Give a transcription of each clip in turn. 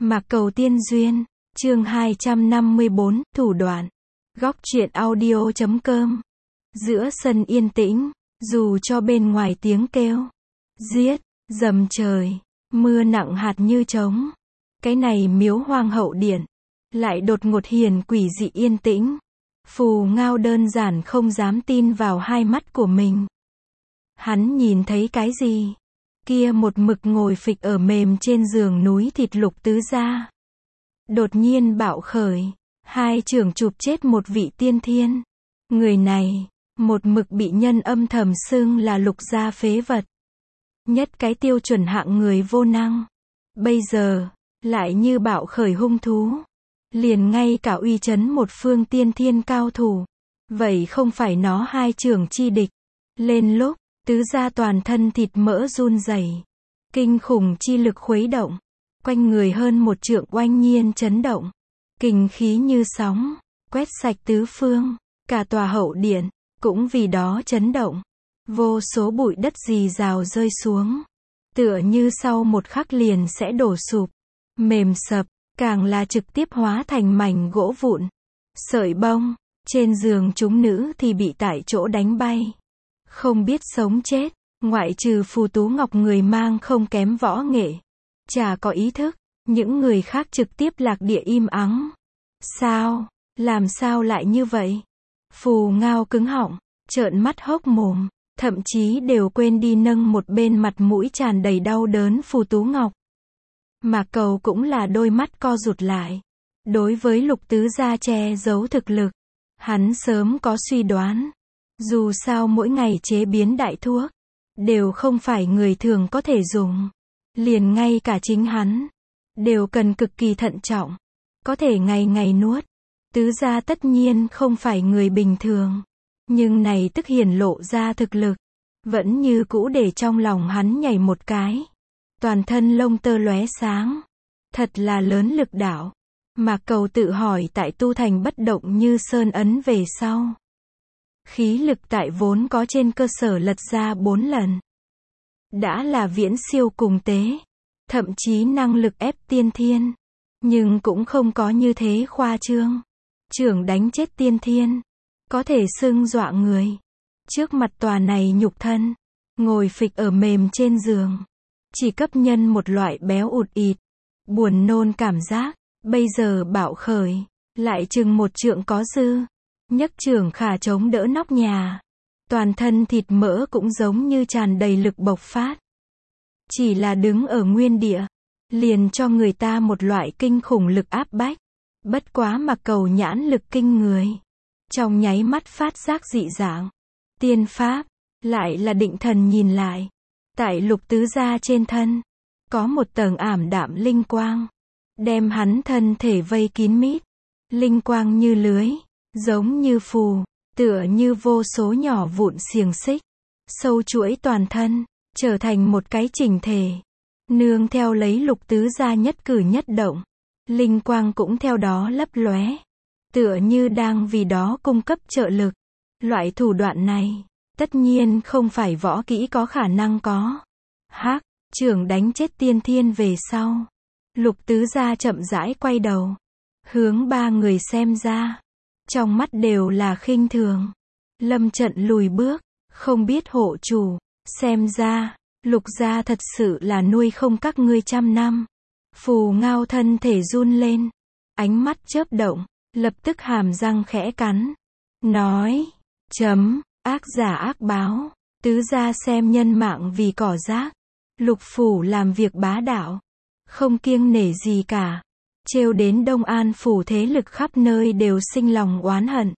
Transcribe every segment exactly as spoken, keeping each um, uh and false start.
Mạc Cầu Tiên Duyên, chương hai trăm năm mươi bốn, thủ đoạn. Góc truyện audio chấm com. Giữa sân yên tĩnh, dù cho bên ngoài tiếng kêu, giết, dầm trời, mưa nặng hạt như trống. Cái này miếu hoang hậu điện, lại đột ngột hiền quỷ dị yên tĩnh. Phù Ngao đơn giản không dám tin vào hai mắt của mình. Hắn nhìn thấy cái gì? Kia một mực ngồi phịch ở mềm trên giường núi thịt Lục Tứ Gia. Đột nhiên bạo khởi, hai chưởng chụp chết một vị tiên thiên. Người này, một mực bị nhân âm thầm xưng là Lục gia phế vật. Nhất cái tiêu chuẩn hạng người vô năng. Bây giờ, lại như bạo khởi hung thú. Liền ngay cả uy chấn một phương tiên thiên cao thủ. Vậy không phải nó hai chưởng chi địch. Lên lúc, Tứ Gia toàn thân thịt mỡ run rẩy, kinh khủng chi lực khuấy động, quanh người hơn một trượng oanh nhiên chấn động, kình khí như sóng, quét sạch tứ phương, cả tòa hậu điện, cũng vì đó chấn động, vô số bụi đất rì rào rơi xuống, tựa như sau một khắc liền sẽ đổ sụp, mềm sập, càng là trực tiếp hóa thành mảnh gỗ vụn, sợi bông, trên giường chúng nữ thì bị tại chỗ đánh bay. Không biết sống chết, ngoại trừ Phù Tú Ngọc người mang không kém võ nghệ, chả có ý thức, những người khác trực tiếp lạc địa im ắng. Sao? Làm sao lại như vậy? Phù Ngao cứng họng, trợn mắt hốc mồm, thậm chí đều quên đi nâng một bên mặt mũi tràn đầy đau đớn Phù Tú Ngọc. Mạc Cầu cũng là đôi mắt co rụt lại. Đối với Lục Tứ Gia che giấu thực lực, hắn sớm có suy đoán. Dù sao mỗi ngày chế biến đại thuốc, đều không phải người thường có thể dùng. Liền ngay cả chính hắn, đều cần cực kỳ thận trọng. Có thể ngày ngày nuốt. Tứ Gia tất nhiên không phải người bình thường. Nhưng này tức hiển lộ ra thực lực. Vẫn như cũ để trong lòng hắn nhảy một cái. Toàn thân lông tơ lóe sáng. Thật là lớn lực đạo. Mạc Cầu tự hỏi tại tu thành bất động như sơn ấn về sau. Khí lực tại vốn có trên cơ sở lật ra bốn lần. Đã là viễn siêu cùng tế. Thậm chí năng lực ép tiên thiên. Nhưng cũng không có như thế khoa trương. Chưởng đánh chết tiên thiên. Có thể xưng dọa người. Trước mặt tòa này nhục thân. Ngồi phịch ở mềm trên giường. Chỉ cấp nhân một loại béo ụt ịt. Buồn nôn cảm giác. Bây giờ bạo khởi. Lại chừng một trượng có dư. Nhấc chưởng khả chống đỡ nóc nhà. Toàn thân thịt mỡ cũng giống như tràn đầy lực bộc phát. Chỉ là đứng ở nguyên địa. Liền cho người ta một loại kinh khủng lực áp bách. Bất quá Mạc Cầu nhãn lực kinh người. Trong nháy mắt phát giác dị dạng. Tiên pháp. Lại là định thần nhìn lại. Tại Lục Tứ Gia trên thân. Có một tầng ảm đạm linh quang. Đem hắn thân thể vây kín mít. Linh quang như lưới. Giống như phù, tựa như vô số nhỏ vụn xiềng xích, sâu chuỗi toàn thân, trở thành một cái chỉnh thể. Nương theo lấy Lục Tứ Gia nhất cử nhất động, linh quang cũng theo đó lấp lóe, tựa như đang vì đó cung cấp trợ lực. Loại thủ đoạn này, tất nhiên không phải võ kỹ có khả năng có. Hắc, chưởng đánh chết tiên thiên về sau. Lục Tứ Gia chậm rãi quay đầu, hướng ba người xem ra. Trong mắt đều là khinh thường. Lâm trận lùi bước, không biết hộ chủ. Xem ra, Lục gia thật sự là nuôi không các ngươi trăm năm. Phù Ngao thân thể run lên. Ánh mắt chớp động, lập tức hàm răng khẽ cắn. Nói, chấm, ác giả ác báo. Tứ gia xem nhân mạng vì cỏ rác. Lục phủ làm việc bá đạo. Không kiêng nể gì cả. Trêu đến Đông An phủ thế lực khắp nơi đều sinh lòng oán hận.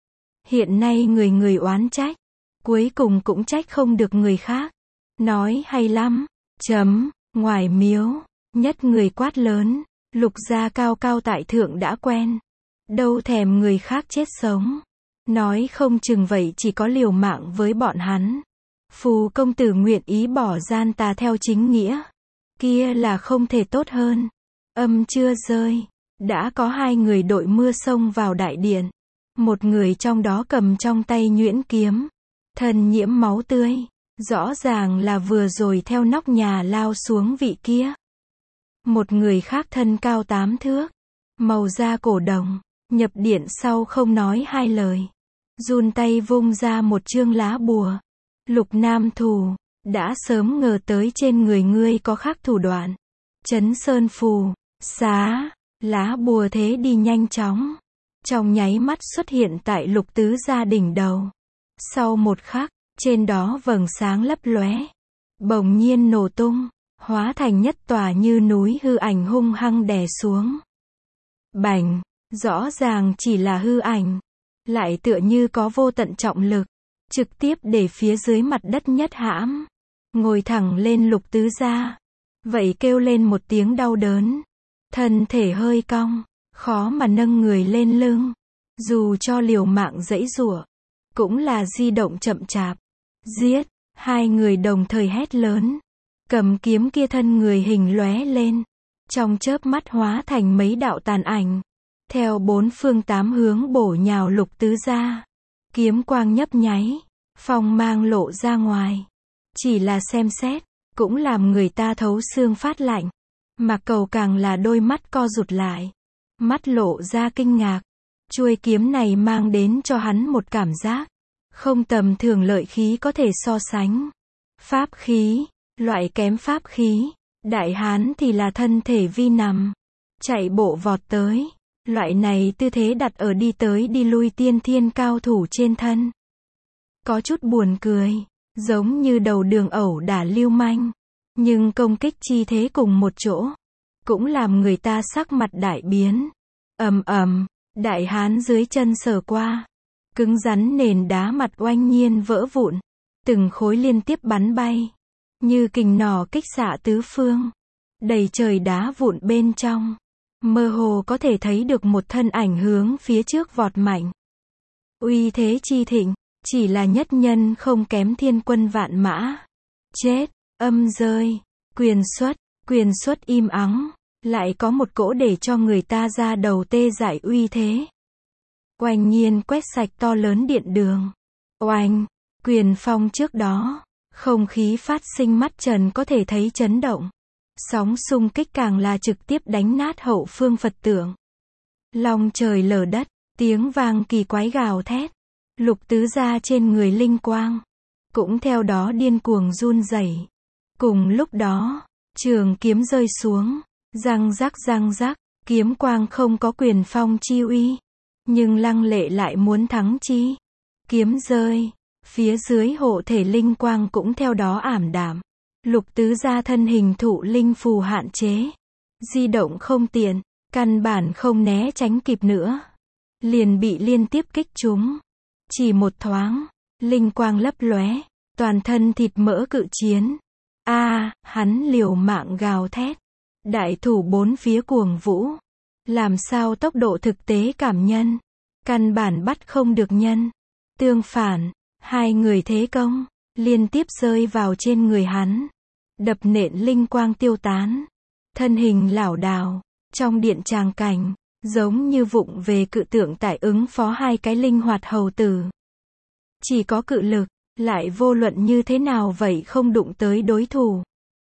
Hiện nay người người oán trách. Cuối cùng cũng trách không được người khác. Nói hay lắm. Chấm, ngoài miếu. Nhất người quát lớn. Lục gia cao cao tại thượng đã quen. Đâu thèm người khác chết sống. Nói không chừng vậy chỉ có liều mạng với bọn hắn. Phù công tử nguyện ý bỏ gian tà theo chính nghĩa. Kia là không thể tốt hơn. Âm chưa rơi, đã có hai người đội mưa xông vào đại điện. Một người trong đó cầm trong tay nhuyễn kiếm, thân nhiễm máu tươi, rõ ràng là vừa rồi theo nóc nhà lao xuống vị kia. Một người khác thân cao tám thước, màu da cổ đồng, nhập điện sau không nói hai lời. Run tay vung ra một chương lá bùa. Lục Nam Thù, đã sớm ngờ tới trên người ngươi có khác thủ đoạn. Chấn sơn phù, xá, lá bùa thế đi nhanh chóng. Trong nháy mắt xuất hiện tại Lục Tứ Gia đỉnh đầu. Sau một khắc, trên đó vầng sáng lấp lóe, bỗng nhiên nổ tung, hóa thành nhất tòa như núi hư ảnh hung hăng đè xuống. Bành, rõ ràng chỉ là hư ảnh, lại tựa như có vô tận trọng lực, trực tiếp để phía dưới mặt đất nhất hãm, ngồi thẳng lên Lục Tứ Gia. Vậy kêu lên một tiếng đau đớn, thân thể hơi cong, khó mà nâng người lên lưng, dù cho liều mạng giãy giụa, cũng là di động chậm chạp. Giết, hai người đồng thời hét lớn, cầm kiếm kia thân người hình lóe lên, trong chớp mắt hóa thành mấy đạo tàn ảnh, theo bốn phương tám hướng bổ nhào Lục Tứ Gia. Kiếm quang nhấp nháy, phong mang lộ ra ngoài, chỉ là xem xét, cũng làm người ta thấu xương phát lạnh. Mạc Cầu càng là đôi mắt co rụt lại, mắt lộ ra kinh ngạc. Chuôi kiếm này mang đến cho hắn một cảm giác không tầm thường lợi khí có thể so sánh. Pháp khí, loại kém pháp khí, đại hán thì là thân thể vi nằm, chạy bộ vọt tới. Loại này tư thế đặt ở đi tới đi lui tiên thiên cao thủ trên thân. Có chút buồn cười, giống như đầu đường ẩu đả lưu manh, nhưng công kích chi thế cùng một chỗ, cũng làm người ta sắc mặt đại biến. Ầm ầm, đại hán dưới chân sờ qua, cứng rắn nền đá mặt oanh nhiên vỡ vụn, từng khối liên tiếp bắn bay, như kình nỏ kích xạ tứ phương, đầy trời đá vụn bên trong. Mơ hồ có thể thấy được một thân ảnh hướng phía trước vọt mạnh. Uy thế chi thịnh, chỉ là nhất nhân không kém thiên quân vạn mã. Chết, âm rơi, quyền xuất, quyền xuất im ắng, lại có một cỗ để cho người ta ra đầu tê dại uy thế. Oanh nhiên quét sạch to lớn điện đường. Oanh, quyền phong trước đó, không khí phát sinh mắt trần có thể thấy chấn động. Sóng xung kích càng là trực tiếp đánh nát hậu phương Phật tượng. Long trời lở đất, tiếng vang kỳ quái gào thét. Lục Tứ Gia trên người linh quang, cũng theo đó điên cuồng run rẩy. Cùng lúc đó, trường kiếm rơi xuống, răng rắc răng rắc, kiếm quang không có quyền phong chi uy, nhưng lăng lệ lại muốn thắng chi. Kiếm rơi, phía dưới hộ thể linh quang cũng theo đó ảm đạm. Lục Tứ Gia thân hình thụ linh phù hạn chế, di động không tiện, căn bản không né tránh kịp nữa, liền bị liên tiếp kích trúng. Chỉ một thoáng, linh quang lấp lóe, toàn thân thịt mỡ cự chiến. A, à, hắn liều mạng gào thét, đại thủ bốn phía cuồng vũ, làm sao tốc độ thực tế cảm nhân, căn bản bắt không được nhân. Tương phản, hai người thế công liên tiếp rơi vào trên người hắn, đập nện linh quang tiêu tán, thân hình lảo đảo, trong điện tràng cảnh, giống như vụng về cự tượng tại ứng phó hai cái linh hoạt hầu tử. Chỉ có cự lực, lại vô luận như thế nào vậy không đụng tới đối thủ.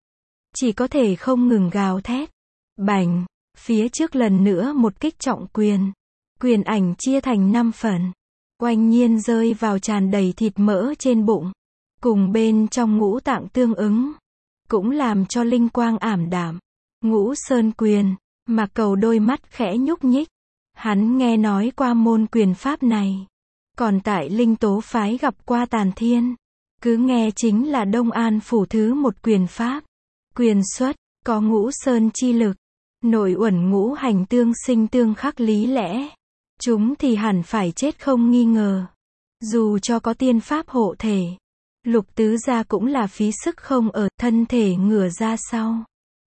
Chỉ có thể không ngừng gào thét. Bành, phía trước lần nữa một kích trọng quyền. Quyền ảnh chia thành năm phần, oanh nhiên rơi vào tràn đầy thịt mỡ trên bụng, cùng bên trong ngũ tạng tương ứng, cũng làm cho linh quang ảm đạm. Ngũ Sơn Quyền, Mạc Cầu đôi mắt khẽ nhúc nhích. Hắn nghe nói qua môn quyền pháp này, còn tại Linh Tố phái gặp qua Tàn Thiên, cứ nghe chính là Đông An phủ thứ một quyền pháp. Quyền xuất, có ngũ sơn chi lực, nội uẩn ngũ hành tương sinh tương khắc lý lẽ. Chúng thì hẳn phải chết không nghi ngờ. Dù cho có tiên pháp hộ thể, Lục Tứ Gia cũng là phí sức không ở, thân thể ngửa ra sau,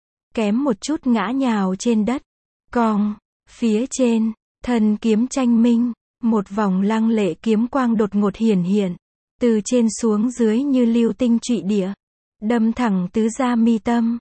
kém một chút ngã nhào trên đất. Cong, phía trên, thần kiếm tranh minh, một vòng lăng lệ kiếm quang đột ngột hiển hiện, từ trên xuống dưới như lưu tinh trụy địa, đâm thẳng Tứ Gia mi tâm.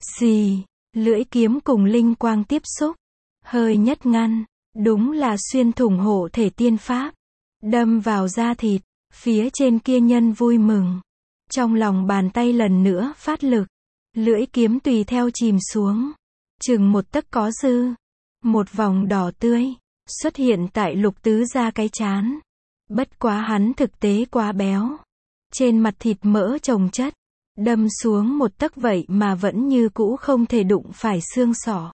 Xì, lưỡi kiếm cùng linh quang tiếp xúc, hơi nhất ngăn, đúng là xuyên thủng hộ thể tiên pháp, đâm vào da thịt. Phía trên kia nhân vui mừng, trong lòng bàn tay lần nữa phát lực, lưỡi kiếm tùy theo chìm xuống. chừng một tấc có dư. Một vòng đỏ tươi xuất hiện tại Lục Tứ Gia cái trán. Bất quá hắn thực tế quá béo. Trên mặt thịt mỡ chồng chất, đâm xuống một tấc vậy mà vẫn như cũ không thể đụng phải xương sọ.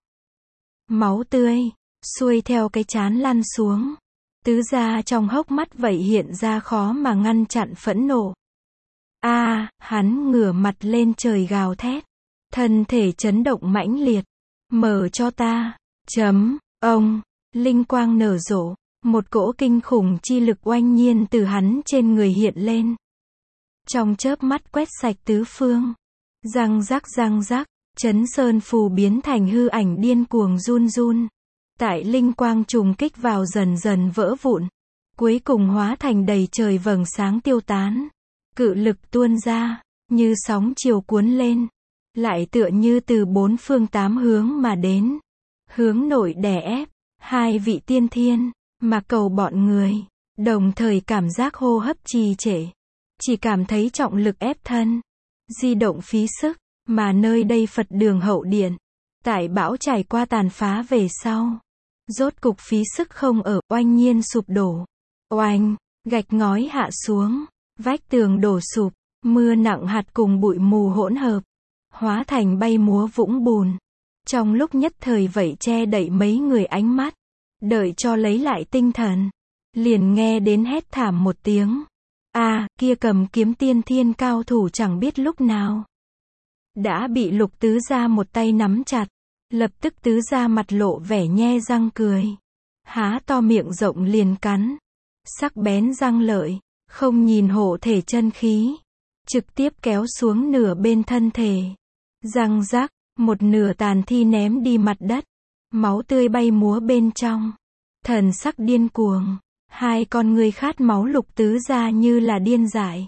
Máu tươi xuôi theo cái trán lăn xuống. Tứ Gia trong hốc mắt vậy hiện ra khó mà ngăn chặn phẫn nộ. A, à, hắn ngửa mặt lên trời gào thét, thân thể chấn động mãnh liệt. Mở cho ta. Chấm, ông, linh quang nở rộ, một cỗ kinh khủng chi lực oanh nhiên từ hắn trên người hiện lên. Trong chớp mắt quét sạch tứ phương. Răng rắc răng rắc, chấn sơn phù biến thành hư ảnh điên cuồng run run. Tại linh quang trùng kích vào dần dần vỡ vụn. Cuối cùng hóa thành đầy trời vầng sáng tiêu tán. Cự lực tuôn ra, như sóng chiều cuốn lên. Lại tựa như từ bốn phương tám hướng mà đến. Hướng nội đè ép, hai vị tiên thiên, mà cầu bọn người. Đồng thời cảm giác hô hấp trì trệ. Chỉ cảm thấy trọng lực ép thân. Di động phí sức, mà nơi đây Phật đường hậu điện. Tại bão trải qua tàn phá về sau. Rốt cục phí sức không ở, oanh nhiên sụp đổ. Oanh, gạch ngói hạ xuống. Vách tường đổ sụp, mưa nặng hạt cùng bụi mù hỗn hợp. Hóa thành bay múa vũng bùn. Trong lúc nhất thời vậy che đậy mấy người ánh mắt. Đợi cho lấy lại tinh thần. Liền nghe đến hét thảm một tiếng. A, à, kia cầm kiếm tiên thiên cao thủ chẳng biết lúc nào. Đã bị Lục Tứ Gia một tay nắm chặt. Lập tức Tứ Gia mặt lộ vẻ nhe răng cười. Há to miệng rộng liền cắn. Sắc bén răng lợi. Không nhìn hộ thể chân khí. Trực tiếp kéo xuống nửa bên thân thể. Răng rắc, một nửa tàn thi ném đi mặt đất. Máu tươi bay múa bên trong. Thần sắc điên cuồng. Hai con người khát máu Lục Tứ Gia như là điên dại.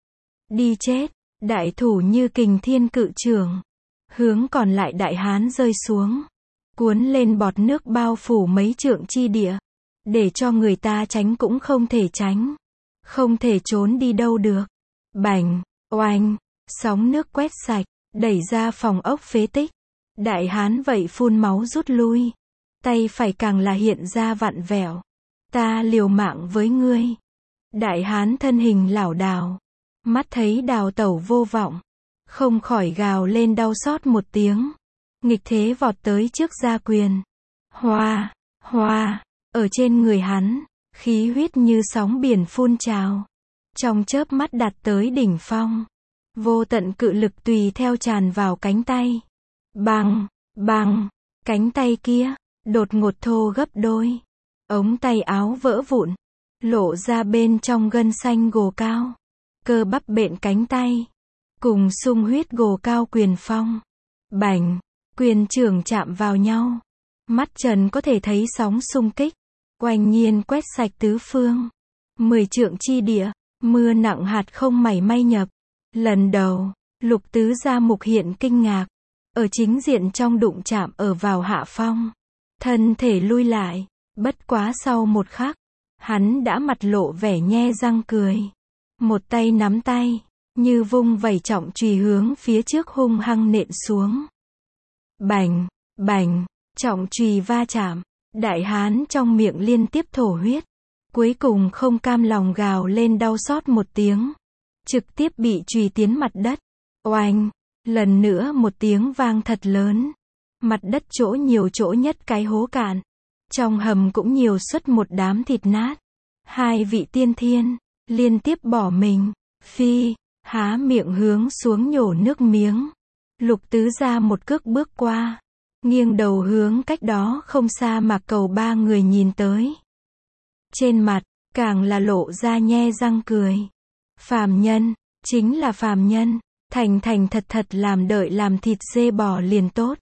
Đi chết, đại thủ như kình thiên cự trường. Hướng còn lại đại hán rơi xuống. Cuốn lên bọt nước bao phủ mấy trượng chi địa. Để cho người ta tránh cũng không thể tránh. Không thể trốn đi đâu được. Bành, oanh, sóng nước quét sạch, đẩy ra phòng ốc phế tích. Đại hán vậy phun máu rút lui. Tay phải càng là hiện ra vặn vẹo. Ta liều mạng với ngươi. Đại hán thân hình lảo đảo. Mắt thấy đào tẩu vô vọng. Không khỏi gào lên đau xót một tiếng. Nghịch thế vọt tới trước gia quyền. Hoa, hoa, ở trên người hắn. Khí huyết như sóng biển phun trào. Trong chớp mắt đạt tới đỉnh phong. Vô tận cự lực tùy theo tràn vào cánh tay. Bằng, bằng, cánh tay kia, đột ngột thô gấp đôi. Ống tay áo vỡ vụn. Lộ ra bên trong gân xanh gồ cao. Cơ bắp bện cánh tay. Cùng sung huyết gồ cao quyền phong. Bành, quyền trưởng chạm vào nhau. Mắt trần có thể thấy sóng xung kích. Oanh nhiên quét sạch tứ phương. Mười trượng chi địa, mưa nặng hạt không mảy may nhập. Lần đầu, Lục Tứ Gia mục hiện kinh ngạc. Ở chính diện trong đụng chạm ở vào hạ phong. Thân thể lui lại. Bất quá sau một khắc. Hắn đã mặt lộ vẻ nhe răng cười. Một tay nắm tay. Như vung vẩy trọng chùy hướng phía trước hung hăng nện xuống. Bành, bành, trọng chùy va chạm. Đại hán trong miệng liên tiếp thổ huyết. Cuối cùng không cam lòng gào lên đau xót một tiếng. Trực tiếp bị chùy tiến mặt đất. Oanh, lần nữa một tiếng vang thật lớn. Mặt đất chỗ nhiều chỗ nhất cái hố cạn. Trong hầm cũng nhiều xuất một đám thịt nát. Hai vị tiên thiên, liên tiếp bỏ mình. Phi, há miệng hướng xuống nhổ nước miếng. Lục Tứ Gia một cước bước qua. Nghiêng đầu hướng cách đó không xa mà cầu ba người nhìn tới. Trên mặt, càng là lộ ra nhe răng cười. Phàm nhân, chính là phàm nhân, thành thành thật thật làm đợi làm thịt dê bò liền tốt.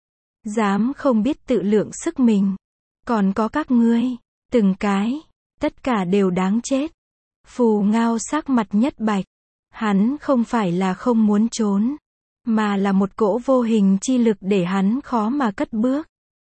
Dám không biết tự lượng sức mình. Còn có các ngươi, từng cái, tất cả đều đáng chết. Phù Ngao sắc mặt nhất bạch. Hắn không phải là không muốn trốn. Mà là một cỗ vô hình chi lực để hắn khó mà cất bước.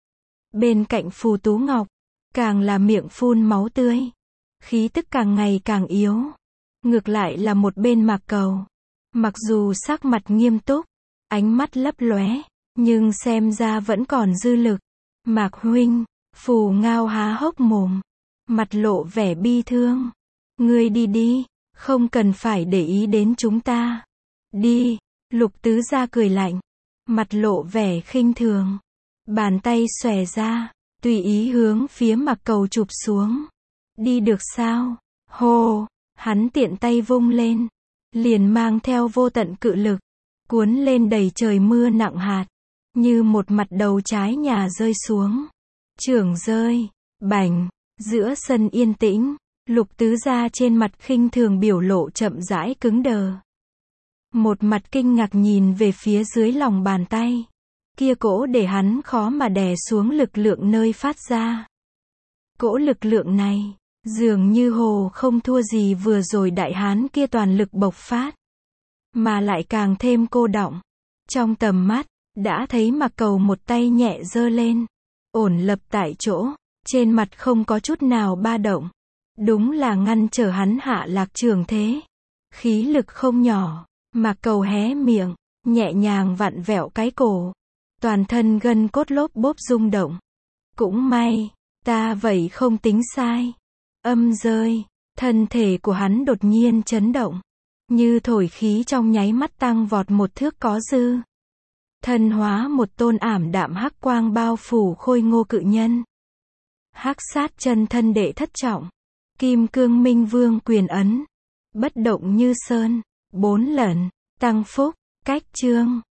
Bên cạnh Phù Tú Ngọc, càng là miệng phun máu tươi. Khí tức càng ngày càng yếu. Ngược lại là một bên Mạc Cầu. Mặc dù sắc mặt nghiêm túc, ánh mắt lấp lóe, Nhưng xem ra vẫn còn dư lực. Mạc huynh, Phù Ngao há hốc mồm, mặt lộ vẻ bi thương. Ngươi đi đi, không cần phải để ý đến chúng ta. Đi, Lục tứ gia cười lạnh, mặt lộ vẻ khinh thường. Bàn tay xòe ra, tùy ý hướng phía Mạc Cầu chụp xuống. Đi được sao? Hô, hắn tiện tay vung lên, liền mang theo vô tận cự lực, cuốn lên đầy trời mưa nặng hạt, như một mặt đầu trái nhà rơi xuống. Chưởng rơi, bành, giữa sân yên tĩnh, Lục tứ gia trên mặt khinh thường biểu lộ chậm rãi cứng đờ. Một mặt kinh ngạc nhìn về phía dưới lòng bàn tay. Kia cỗ để hắn khó mà đè xuống lực lượng nơi phát ra. Cỗ lực lượng này, dường như hồ không thua gì vừa rồi đại hán kia toàn lực bộc phát. Mà lại càng thêm cô đọng. Trong tầm mắt, đã thấy Mạc Cầu một tay nhẹ giơ lên, ổn lập tại chỗ, trên mặt không có chút nào ba động. Đúng là ngăn trở hắn hạ lạc trường thế. Khí lực không nhỏ, Mạc Cầu hé miệng, nhẹ nhàng vặn vẹo cái cổ. Toàn thân gân cốt lốp bốp rung động. Cũng may, ta vậy không tính sai. Âm rơi, thân thể của hắn đột nhiên chấn động. Như thổi khí trong nháy mắt tăng vọt một thước có dư. Thân hóa một tôn ảm đạm hắc quang bao phủ khôi ngô cự nhân. Hắc sát chân thân đệ thất trọng. Kim cương minh vương quyền ấn. Bất động như sơn. Bốn lần. Tăng phúc. Cách chương.